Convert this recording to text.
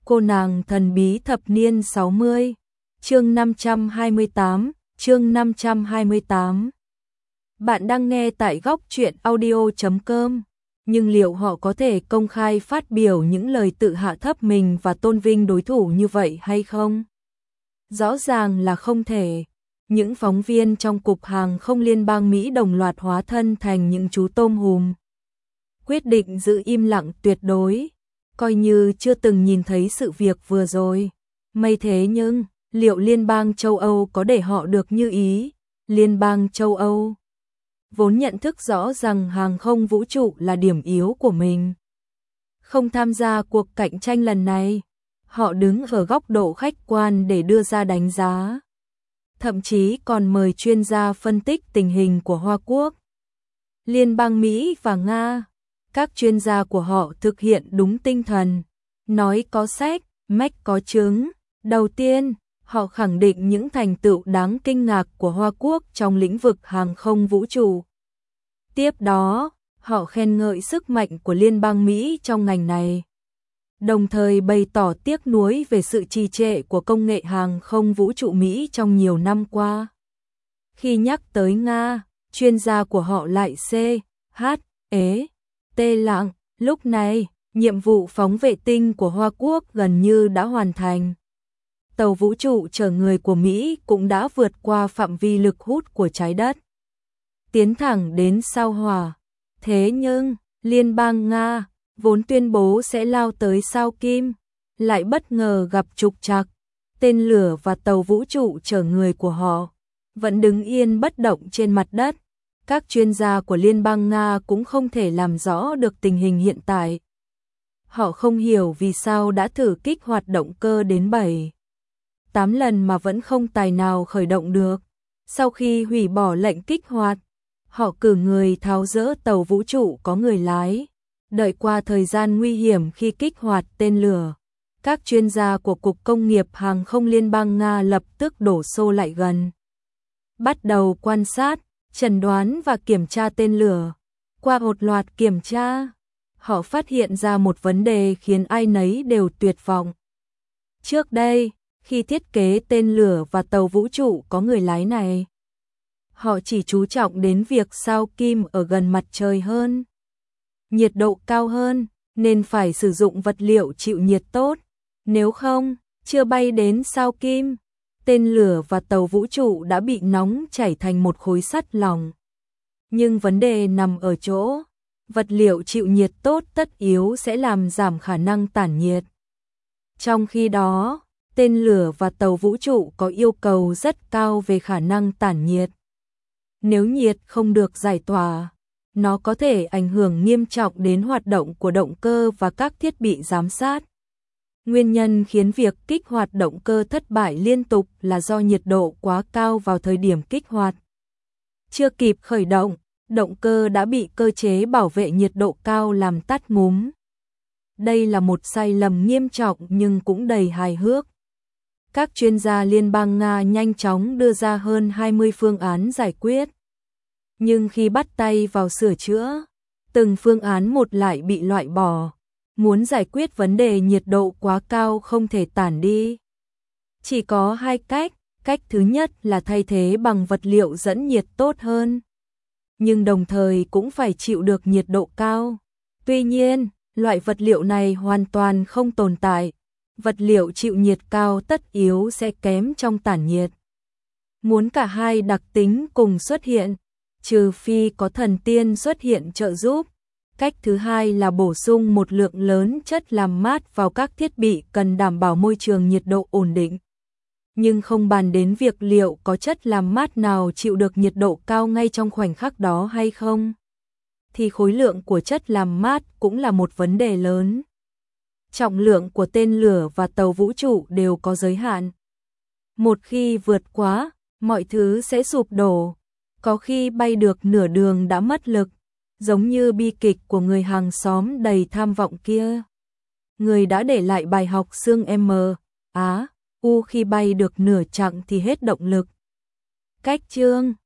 Cô nàng thần bí thập niên 60, chương 528, chương 528. Bạn đang nghe tại góc truyện audio.com, nhưng liệu họ có thể công khai phát biểu những lời tự hạ thấp mình và tôn vinh đối thủ như vậy hay không? Rõ ràng là không thể. Những phóng viên trong Cục Hàng không Liên bang Mỹ đồng loạt hóa thân thành những chú tôm hùm. Quyết định giữ im lặng tuyệt đối, coi như chưa từng nhìn thấy sự việc vừa rồi. May thế nhưng, liệu Liên bang châu Âu có để họ được như ý? Liên bang châu Âu vốn nhận thức rõ rằng hàng không vũ trụ là điểm yếu của mình. Không tham gia cuộc cạnh tranh lần này, họ đứng ở góc độ khách quan để đưa ra đánh giá. Thậm chí còn mời chuyên gia phân tích tình hình của Hoa Quốc, Liên bang Mỹ và Nga. Các chuyên gia của họ thực hiện đúng tinh thần, nói có sách, mách có chứng. Đầu tiên, họ khẳng định những thành tựu đáng kinh ngạc của Hoa Quốc trong lĩnh vực hàng không vũ trụ. Tiếp đó, họ khen ngợi sức mạnh của Liên bang Mỹ trong ngành này, đồng thời bày tỏ tiếc nuối về sự trì trệ của công nghệ hàng không vũ trụ Mỹ trong nhiều năm qua. Khi nhắc tới Nga, chuyên gia của họ lại lặng. Lúc này, nhiệm vụ phóng vệ tinh của Hoa Quốc gần như đã hoàn thành. Tàu vũ trụ chở người của Mỹ cũng đã vượt qua phạm vi lực hút của trái đất, tiến thẳng đến sao Hỏa. Thế nhưng, Liên bang Nga, vốn tuyên bố sẽ lao tới sao Kim, lại bất ngờ gặp trục trặc. Tên lửa và tàu vũ trụ chở người của họ vẫn đứng yên bất động trên mặt đất. Các chuyên gia của Liên bang Nga cũng không thể làm rõ được tình hình hiện tại. Họ không hiểu vì sao đã thử kích hoạt động cơ đến 7-8 lần mà vẫn không tài nào khởi động được. Sau khi hủy bỏ lệnh kích hoạt, họ cử người tháo dỡ tàu vũ trụ có người lái. Đợi qua thời gian nguy hiểm khi kích hoạt tên lửa, các chuyên gia của Cục Công nghiệp Hàng không Liên bang Nga lập tức đổ xô lại gần, bắt đầu quan sát, chẩn đoán và kiểm tra tên lửa. Qua một loạt kiểm tra, họ phát hiện ra một vấn đề khiến ai nấy đều tuyệt vọng. Trước đây, khi thiết kế tên lửa và tàu vũ trụ có người lái này, họ chỉ chú trọng đến việc sao Kim ở gần mặt trời hơn, nhiệt độ cao hơn, nên phải sử dụng vật liệu chịu nhiệt tốt. Nếu không, chưa bay đến sao Kim, tên lửa và tàu vũ trụ đã bị nóng chảy thành một khối sắt lỏng. Nhưng vấn đề nằm ở chỗ, vật liệu chịu nhiệt tốt tất yếu sẽ làm giảm khả năng tản nhiệt. Trong khi đó, tên lửa và tàu vũ trụ có yêu cầu rất cao về khả năng tản nhiệt. Nếu nhiệt không được giải tỏa, nó có thể ảnh hưởng nghiêm trọng đến hoạt động của động cơ và các thiết bị giám sát. Nguyên nhân khiến việc kích hoạt động cơ thất bại liên tục là do nhiệt độ quá cao vào thời điểm kích hoạt. Chưa kịp khởi động, động cơ đã bị cơ chế bảo vệ nhiệt độ cao làm tắt ngúm. Đây là một sai lầm nghiêm trọng nhưng cũng đầy hài hước. Các chuyên gia Liên bang Nga nhanh chóng đưa ra hơn 20 phương án giải quyết. Nhưng khi bắt tay vào sửa chữa, từng phương án một lại bị loại bỏ. Muốn giải quyết vấn đề nhiệt độ quá cao không thể tản đi, chỉ có hai cách. Cách thứ nhất là thay thế bằng vật liệu dẫn nhiệt tốt hơn, nhưng đồng thời cũng phải chịu được nhiệt độ cao. Tuy nhiên, loại vật liệu này hoàn toàn không tồn tại. Vật liệu chịu nhiệt cao tất yếu sẽ kém trong tản nhiệt. Muốn cả hai đặc tính cùng xuất hiện, trừ phi có thần tiên xuất hiện trợ giúp. Cách thứ hai là bổ sung một lượng lớn chất làm mát vào các thiết bị cần đảm bảo môi trường nhiệt độ ổn định. Nhưng không bàn đến việc liệu có chất làm mát nào chịu được nhiệt độ cao ngay trong khoảnh khắc đó hay không, thì khối lượng của chất làm mát cũng là một vấn đề lớn. Trọng lượng của tên lửa và tàu vũ trụ đều có giới hạn. Một khi vượt quá, mọi thứ sẽ sụp đổ. Có khi bay được nửa đường đã mất lực, giống như bi kịch của người hàng xóm đầy tham vọng kia. Người đã để lại bài học xương khi bay được nửa chặng thì hết động lực. Cách chương